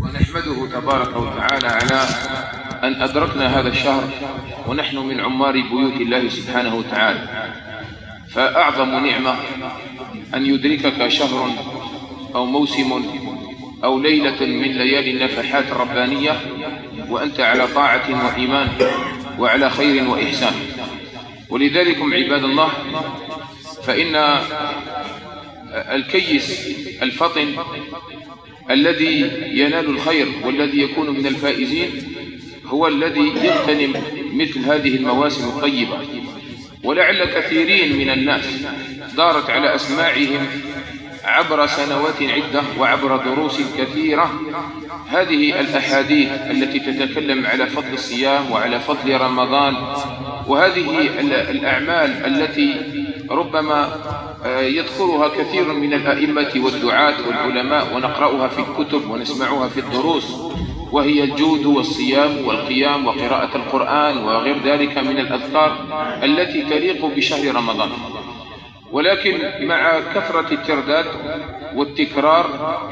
ونحمده تبارك وتعالى على أن أدركنا هذا الشهر ونحن من عمار بيوت الله سبحانه وتعالى. فأعظم نعمة أن يدركك شهر أو موسم أو ليلة من ليالي النفحات الربانية وأنت على طاعة وإيمان وعلى خير وإحسان. ولذلك عباد الله، فإن الكيس الفطن الذي ينال الخير والذي يكون من الفائزين هو الذي يغتنم مثل هذه المواسم الطيبة. ولعل كثيرين من الناس دارت على أسماعهم عبر سنوات عدة وعبر دروس كثيرة هذه الأحاديث التي تتكلم على فضل الصيام وعلى فضل رمضان، وهذه الأعمال التي ربما يذكرها كثير من الأئمة والدعاة والعلماء ونقرأها في الكتب ونسمعها في الدروس، وهي الجود والصيام والقيام وقراءة القرآن وغير ذلك من الأذكار التي تليق بشهر رمضان. ولكن مع كثرة الترداد والتكرار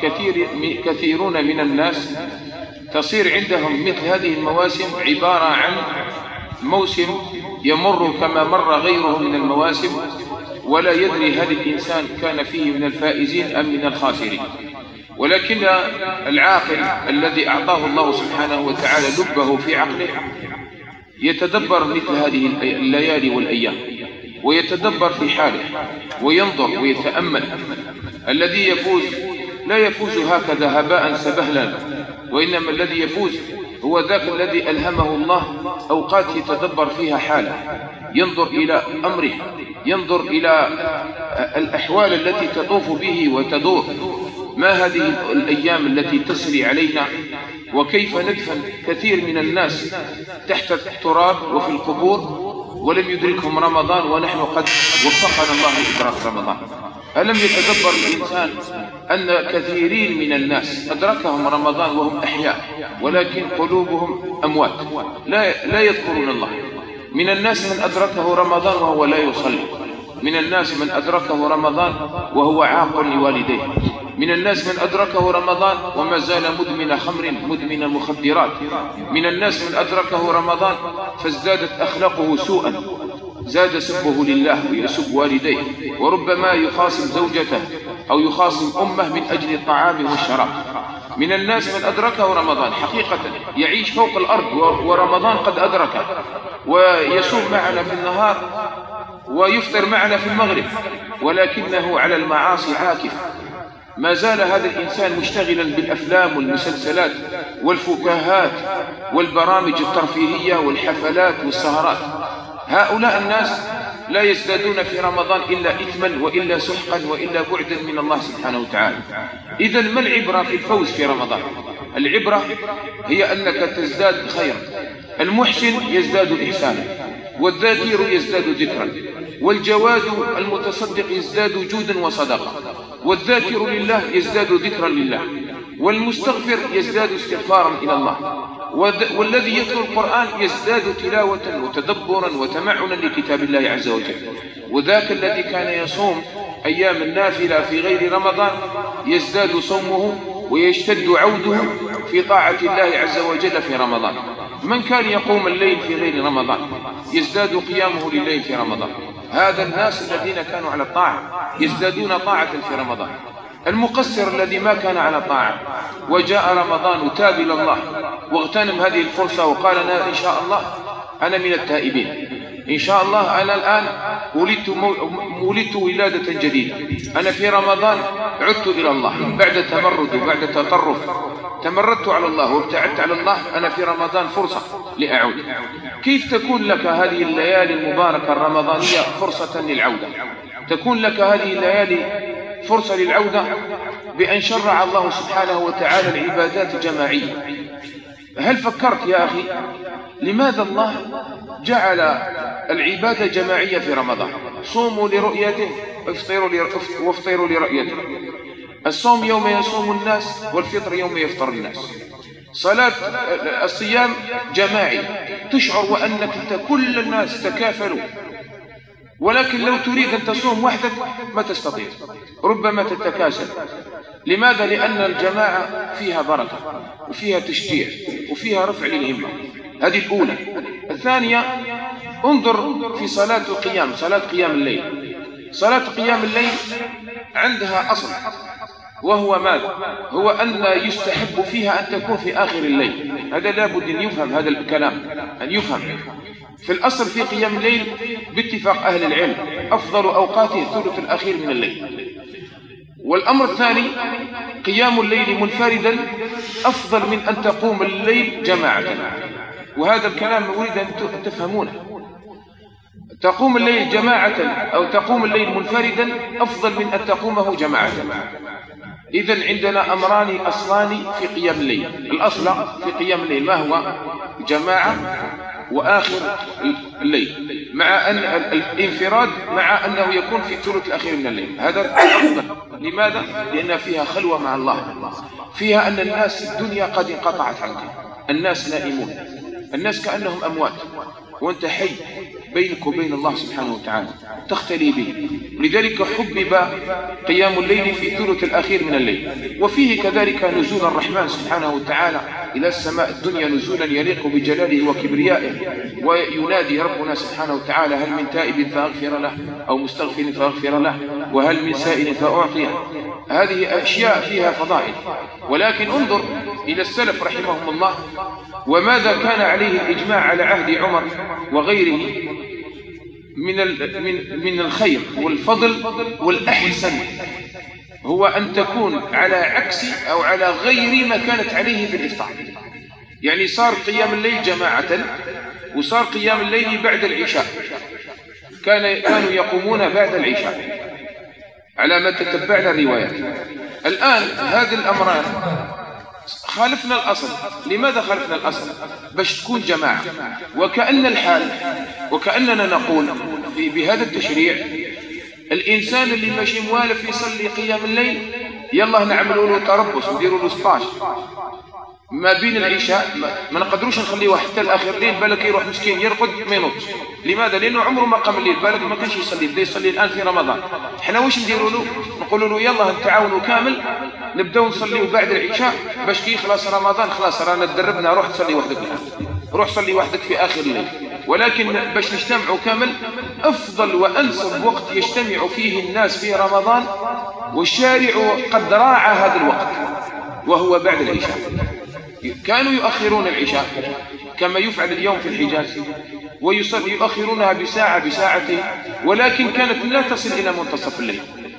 كثيرون من الناس تصير عندهم مثل هذه المواسم عبارة عن موسم يمر كما مر غيره من المواسم، ولا يدري هل الإنسان كان فيه من الفائزين أم من الخاسرين. ولكن العاقل الذي أعطاه الله سبحانه وتعالى لبه في عقله يتدبر مثل هذه الليالي والأيام ويتدبر في حاله وينظر ويتأمل. الذي يفوز لا يفوز هكذا هباء سبهلا، وإنما الذي يفوز هو ذاك الذي ألهمه الله أوقات يتدبر فيها حاله، ينظر إلى أمره، ينظر إلى الأحوال التي تطوف به وتدور. ما هذه الأيام التي تسري علينا، وكيف ندفن كثير من الناس تحت التراب وفي القبور ولم يدركهم رمضان، ونحن قد وفقنا الله لإدراك رمضان. ألم يتدبر الإنسان أن كثيرين من الناس أدركهم رمضان وهم أحياء ولكن قلوبهم أموات لا يذكرون الله؟ من الناس من أدركه رمضان وهو لا يصلي، من الناس من أدركه رمضان وهو عاق لوالديه، من الناس من أدركه رمضان وما زال مدمن خمر مدمن مخدرات، من الناس من أدركه رمضان فازدادت أخلاقه سوءا، زاد سبه لله ويسب والديه، وربما يخاصم زوجته أو يخاصم أمه من أجل الطعام والشراب. من الناس من أدركه رمضان حقيقة يعيش فوق الأرض ورمضان قد أدركه، ويصوم معنا في النهار ويفطر معنا في المغرب، ولكنه على المعاصي عاكف. ما زال هذا الإنسان مشتغلا بالأفلام والمسلسلات والفكاهات والبرامج الترفيهية والحفلات والسهرات. هؤلاء الناس لا يزدادون في رمضان إلا إثما وإلا سحقا وإلا بعدا من الله سبحانه وتعالى. إذن ما العبرة في الفوز في رمضان؟ العبرة هي أنك تزداد خيرا. المحسن يزداد إحسانا، والذاكر يزداد ذكرا، والجواد المتصدق يزداد جودا وصدقة، والذاكر لله يزداد ذكرا لله، والمستغفر يزداد استغفارا إلى الله، والذي يتلو القرآن يزداد تلاوة وتدبرا وتمعنا لكتاب الله عز وجل. وذاك الذي كان يصوم أيام النافلة في غير رمضان يزداد صومه ويشتد عوده في طاعة الله عز وجل في رمضان. من كان يقوم الليل في غير رمضان يزداد قيامه لليل في رمضان. هذا الناس الذين كانوا على الطاعة يزدادون طاعة في رمضان. المقصر الذي ما كان على طاعة وجاء رمضان تاب إلى الله واغتنم هذه الفرصة وقال أنا إن شاء الله أنا من التائبين، إن شاء الله أنا الآن ولدت ولادة جديدة، أنا في رمضان عدت إلى الله بعد تمرد وبعد تطرف، تمردت على الله وابتعدت على الله، أنا في رمضان فرصة لأعود. كيف تكون لك هذه الليالي المباركة الرمضانية فرصة للعودة؟ تكون لك هذه الليالي فرصة للعودة بأن شرع الله سبحانه وتعالى العبادات جماعية. هل فكرت يا أخي لماذا الله جعل العبادة جماعية في رمضان؟ صوموا لرؤيته وافطروا لرؤيته. الصوم يوم يصوم الناس والفطر يوم يفطر الناس. صلاة الصيام جماعي، تشعر وأنك كل الناس تكافلوا ولكن لو تريد أن تصوم وحدك ما تستطيع، ربما تتكاسل. لماذا؟ لأن الجماعة فيها بركة وفيها تشجيع وفيها رفع للهمة. هذه الأولى. الثانية، انظر في صلاة قيام الليل. صلاة قيام الليل عندها أصل، وهو ماذا؟ هو أن يستحب فيها أن تكون في آخر الليل. هذا لابد أن يفهم، هذا الكلام أن يفهم. في الأصل في قيام الليل باتفاق أهل العلم أفضل أوقاته الثلث الأخير من الليل. والأمر الثاني، قيام الليل منفردا أفضل من أن تقوم الليل جماعة. وهذا الكلام أريد أن تفهمونه. تقوم الليل جماعة أو تقوم الليل منفردا أفضل من أن تقومه جماعة. إذن عندنا أمران أصلان في قيام الليل. الأصل في قيام الليل ما هو؟ جماعة وآخر الليل، مع أن الانفراد مع أنه يكون في الثلث الأخير من الليل. هذا أفضل. لماذا؟ لأن فيها خلوة مع الله، فيها أن الناس الدنيا قد انقطعت عنك، الناس نائمون، الناس كأنهم أموات، وأنت حي بينك وبين الله سبحانه وتعالى تختلي به. لذلك حبب قيام الليل في الثلث الأخير من الليل. وفيه كذلك نزول الرحمن سبحانه وتعالى إلى السماء الدنيا نزولا يليق بجلاله وكبريائه، وينادي ربنا سبحانه وتعالى: هل من تائب فأغفر له، أو مستغفر فأغفر له، وهل من سائل فأعطيه. هذه أشياء فيها فضائل. ولكن انظر إلى السلف رحمهم الله، وماذا كان عليه الإجماع على عهد عمر وغيره من الخير والفضل والأحسن، هو أن تكون على عكس أو على غير ما كانت عليه في الإفطار. يعني صار قيام الليل جماعة، وصار قيام الليل بعد العشاء، كانوا يقومون بعد العشاء على ما تتبعنا الروايات. الآن هذه الأمران خالفنا الأصل. لماذا خالفنا الأصل؟ باش تكون جماعة. وكأن الحال، وكأننا نقول بهذا التشريع الإنسان اللي ماشي موالف يصلي قيام الليل يلا نعملوا له تربص ونديروا له 16 ما بين العشاء. ما نقدروش نخليه حتى الآخر ليل، بالك يروح مسكين يرقد ما ينوضش. لماذا؟ لأنه عمره ما قام الليل، بالك ما كانش يصلي، بدا يصلي الآن في رمضان. احنا واش نديروا له؟ نقولوا له يلا نتعاونوا كامل نبداو نصليوا بعد العشاء، باش كي يخلص رمضان خلاص رانا تدربنا، روح تصلي وحدك الآن، روح صلي وحدك في آخر الليل. ولكن باش نجتمعوا كامل، أفضل وأنسب وقت يجتمع فيه الناس في رمضان، والشارع قد راعى هذا الوقت، وهو بعد العشاء. كانوا يؤخرون العشاء كما يفعل اليوم في الحجاز، ويؤخرونها بساعة بساعتين، ولكن كانت لا تصل إلى منتصف الليل.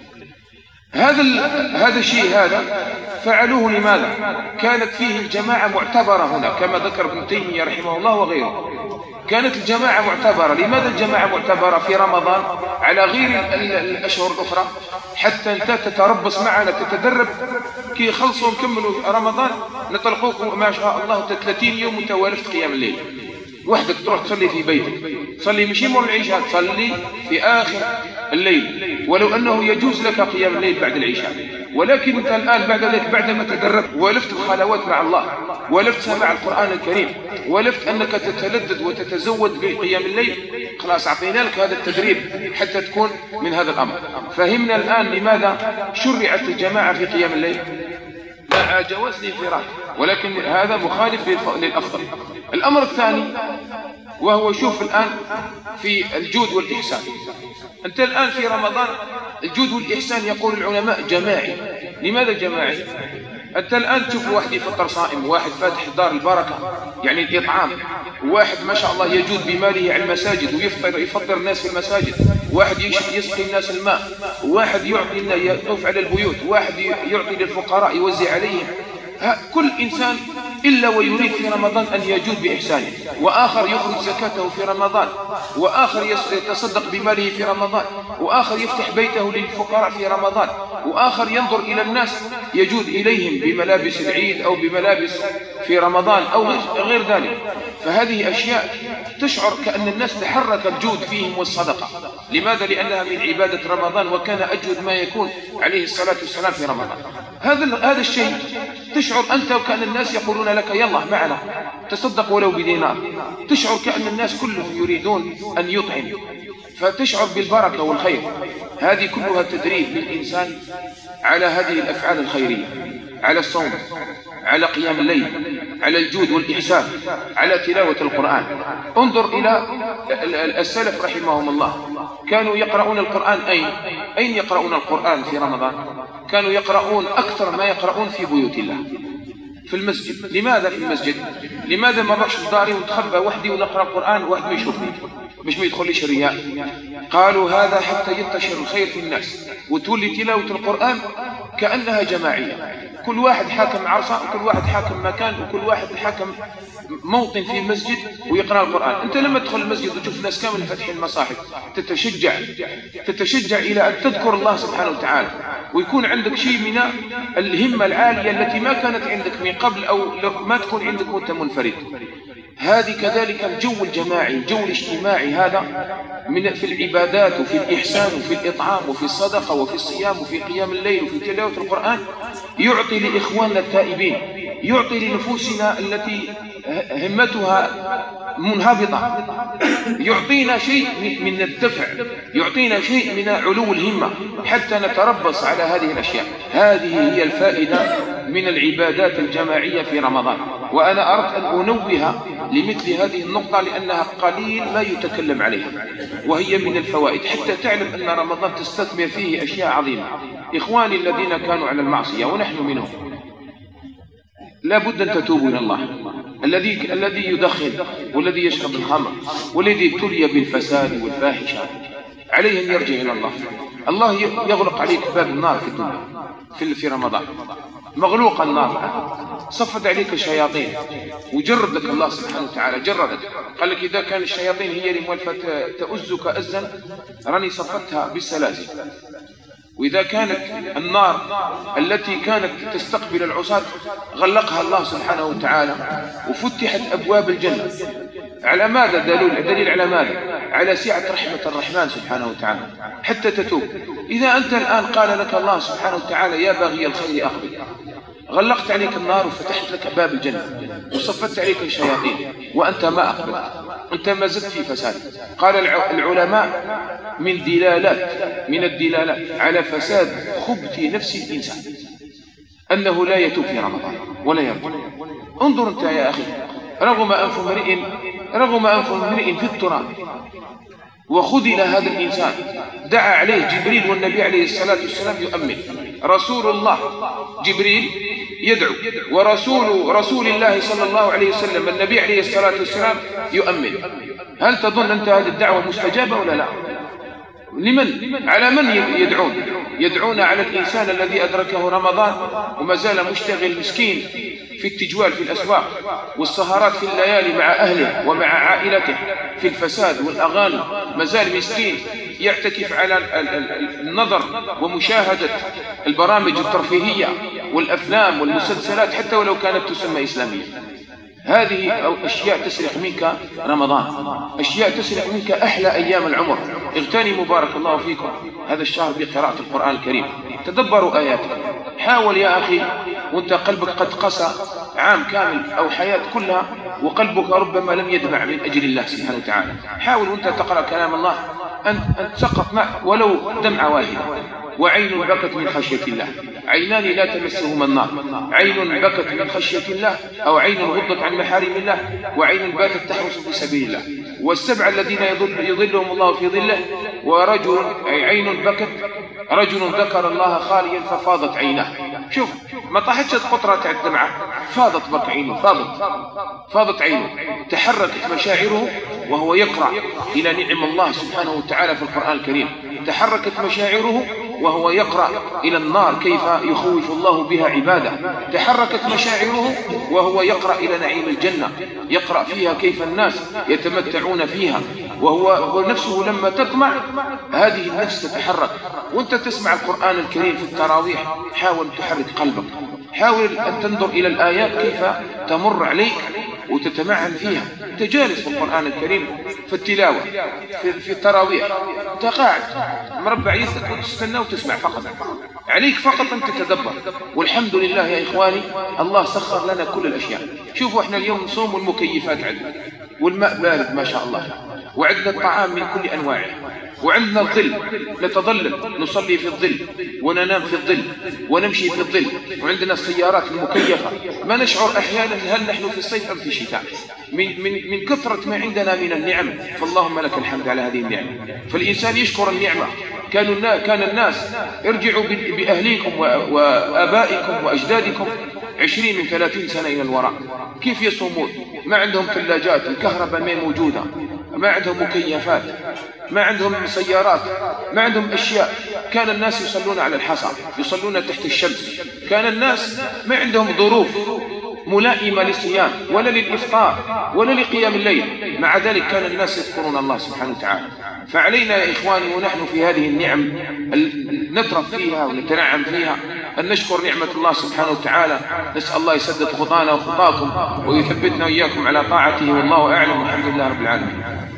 هذا الشيء هذا فعلوه لماذا؟ كانت فيه الجماعة معتبرة هنا كما ذكر ابن تيمية رحمه الله وغيره. كانت الجماعة معتبرة. لماذا الجماعة معتبرة في رمضان على غير الأشهر الأخرى؟ حتى أنت تتربص معنا، تتدرب كي يخلصوا نكملوا رمضان نطلقوكم ما شاء الله 30 يوم متوالف قيام الليل وحدك، تروح تصلي في بيتك، تصلي مشي مور العشاء، تصلي في آخر الليل، ولو أنه يجوز لك قيام الليل بعد العشاء. ولكن أنت الآن بعد ذلك بعدما تدربت ولفت الخلوات مع الله، ولفت سماع القرآن الكريم، ولفت أنك تتلذذ وتتزود بقيام الليل، خلاص أعطينا لك هذا التدريب حتى تكون من هذا الأمر. فهمنا الآن لماذا شرعت الجماعة في قيام الليل مع جواز الانفراد، ولكن هذا مخالف للأفضل. الأمر الثاني وهو شوف الآن في الجود والإحسان. أنت الآن في رمضان الجود والإحسان يقول العلماء جماعي. لماذا جماعي؟ أنت الآن تشوف واحد يفطر صائم، واحد فاتح دار البركة يعني الإطعام، واحد ما شاء الله يجود بماله على المساجد ويفطر الناس في المساجد، واحد يسقي الناس الماء، واحد يعطي يطوف على البيوت، واحد يعطي للفقراء يوزع عليهم. كل إنسان إلا ويريد في رمضان أن يجود بإحسانه، وآخر يخرج زكاته في رمضان، وآخر يتصدق بماله في رمضان، وآخر يفتح بيته للفقراء في رمضان، وآخر ينظر إلى الناس يجود إليهم بملابس العيد أو بملابس في رمضان أو غير ذلك. فهذه أشياء تشعر كأن الناس تحرك الجود فيهم والصدقة. لماذا؟ لأنها من عبادة رمضان، وكان أجود ما يكون عليه الصلاة والسلام في رمضان. هذا الشيء تشعر أنت وكأن الناس يقولون لك يلا معنا تصدق ولو بدينار. تشعر كأن الناس كلهم يريدون أن يطعم، فتشعر بالبركة والخير. هذه كلها تدريب للإنسان على هذه الأفعال الخيرية، على الصوم، على قيام الليل، على الجود والإحسان، على تلاوة القرآن. انظر إلى السلف رحمهم الله، كانوا يقرؤون القرآن أين يقرؤون القرآن في رمضان؟ كانوا يقرؤون أكثر ما يقرؤون في بيوت الله، في المسجد. لماذا في المسجد؟ لماذا ما نروحش لداري ونتخبى وحدي ونقرأ القرآن وواحد ما يشوفني باش ما يدخليش رياء؟ قالوا هذا حتى ينتشر الخير في الناس وتولي تلاوة القرآن كأنها جماعية، كل واحد حاكم عرصة وكل واحد حاكم مكان وكل واحد حاكم موطن في المسجد ويقرأ القرآن. أنت لما تدخل المسجد وتشوف الناس كامل فاتحين المصاحف تتشجع إلى أن تذكر الله سبحانه وتعالى، ويكون عندك شيء من الهمة العالية التي ما كانت عندك من قبل أو ما تكون عندك وأنت منفرد. هذه كذلك الجو الجماعي، الجو الاجتماعي هذا في العبادات وفي الإحسان وفي الإطعام وفي الصدقة وفي الصيام وفي قيام الليل وفي تلاوة القرآن يعطي لإخواننا التائبين، يعطي لنفوسنا التي همتها منهبطة، يعطينا شيء من الدفع، يعطينا شيء من علو الهمة حتى نتربص على هذه الأشياء. هذه هي الفائدة من العبادات الجماعية في رمضان. وأنا أردت أن أنوه لمثل هذه النقطة لأنها قليل ما يتكلم عليها، وهي من الفوائد حتى تعلم أن رمضان تستثمر فيه أشياء عظيمة. إخواني الذين كانوا على المعصية ونحن منهم، لا بد أن تتوبوا إلى الله. الذي يدخن والذي يشرب الخمر والذي ابتلي بالفساد والفاحشة عليه أن يرجع إلى الله. الله يغلق عليك باب النار في الدنيا في رمضان، مغلوق النار، صفد عليك الشياطين وجردك الله سبحانه وتعالى، جردك. قال لك إذا كان الشياطين هي اللي مولفة تؤزك أزا راني صفتها بالسلاسل، وإذا كانت النار التي كانت تستقبل العصاة غلقها الله سبحانه وتعالى وفتحت أبواب الجنة. على ماذا دليل على ماذا؟ على سعة رحمة الرحمن سبحانه وتعالى حتى تتوب. إذا أنت الآن قال لك الله سبحانه وتعالى يا باغي الخير أقبل، غلقت عليك النار وفتحت لك باب الجنة وصفت عليك الشياطين وأنت ما أقبلت، أنت ما زدت في فساد. قال العلماء من الدلالات على فساد خبث نفس الإنسان أنه لا يتوب في رمضان ولا يرجع. انظر أنت يا أخي، رغم أنف امرئ في التراب وخذل هذا الإنسان، دعا عليه جبريل والنبي عليه الصلاة والسلام يؤمن، رسول الله جبريل يدعو ورسول الله صلى الله عليه وسلم النبي عليه الصلاة والسلام يؤمن. هل تظن أنت هذه الدعوة مستجابة ولا لا؟ لمن؟ على من يدعون على الإنسان الذي أدركه رمضان وما زال مشتغل مسكين في التجوال في الأسواق والسهرات في الليالي مع أهله ومع عائلته في الفساد والأغاني، ما زال مسكين يعتكف على النظر ومشاهدة البرامج الترفيهية والأفلام والمسلسلات حتى ولو كانت تسمى إسلامية. هذه أشياء تسرق منك رمضان، أشياء تسرق منك أحلى أيام العمر. اغتنموا بارك الله فيكم هذا الشهر بقراءة القرآن الكريم، تدبروا آياته. حاول يا أخي وانت قلبك قد قسى عام كامل أو حياة كلها وقلبك ربما لم يدمع من أجل الله سبحانه وتعالى، حاول وانت تقرأ كلام الله أن تسقط معه ولو دمعة واحدة. وعين بكت من خشية الله، عينان لا تمسهما النار، عين بكت من خشية الله أو عين غضت عن محارم الله، وعين باتت تحرس في سبيل الله. والسبع الذين يظلهم الله في ظله، ورجل عين بكت، رجل ذكر الله خاليا ففاضت عيناه. شوف ما طاحتش قطرة تاع الدمعة، فاضت بك عينه، فاضت عينه، تحركت مشاعره وهو يقرأ إلى نعم الله سبحانه وتعالى في القرآن الكريم، تحركت مشاعره وهو يقرأ إلى النار كيف يخوف الله بها عباده، تحركت مشاعره وهو يقرأ إلى نعيم الجنة، يقرأ فيها كيف الناس يتمتعون فيها، وهو نفسه لما تطمع هذه النفس تتحرك. وانت تسمع القرآن الكريم في التراويح حاول تحرك قلبك، حاول أن تنظر إلى الآيات كيف تمر عليك وتتمعن فيها. انت جالس في القرآن الكريم في التلاوة في التراويح، انت قاعد مربع يدك وتستنى وتسمع فقط، عليك فقط أن تتدبر. والحمد لله يا إخواني الله سخر لنا كل الأشياء. شوفوا احنا اليوم نصوم والمكيفات عندنا والماء بارد ما شاء الله، وعندنا الطعام من كل أنواعه، وعندنا الظل نتظلل، نصلي في الظل وننام في الظل ونمشي في الظل، وعندنا السيارات المكيفة. ما نشعر أحيانا هل نحن في الصيف أم في الشتاء من كثرة ما عندنا من النعم. فاللهم لك الحمد على هذه النعمة. فالإنسان يشكر النعمة. كان الناس ارجعوا بأهليكم وآبائكم وأجدادكم 20 من 30 سنة إلى الوراء، كيف يصومون؟ ما عندهم ثلاجات، الكهرباء ما موجودة، ما عندهم مكيفات، ما عندهم سيارات، ما عندهم أشياء. كان الناس يصلون على الحصى، يصلون تحت الشمس. كان الناس ما عندهم ظروف ملائمة للصيام ولا للإفطار ولا لقيام الليل، مع ذلك كان الناس يذكرون الله سبحانه وتعالى. فعلينا يا إخواني ونحن في هذه النعم نترف فيها ونتنعم فيها أن نشكر نعمة الله سبحانه وتعالى. نسأل الله يسدد خطانا وخطاكم ويثبتنا وإياكم على طاعته، والله أعلم، والحمد لله رب العالمين.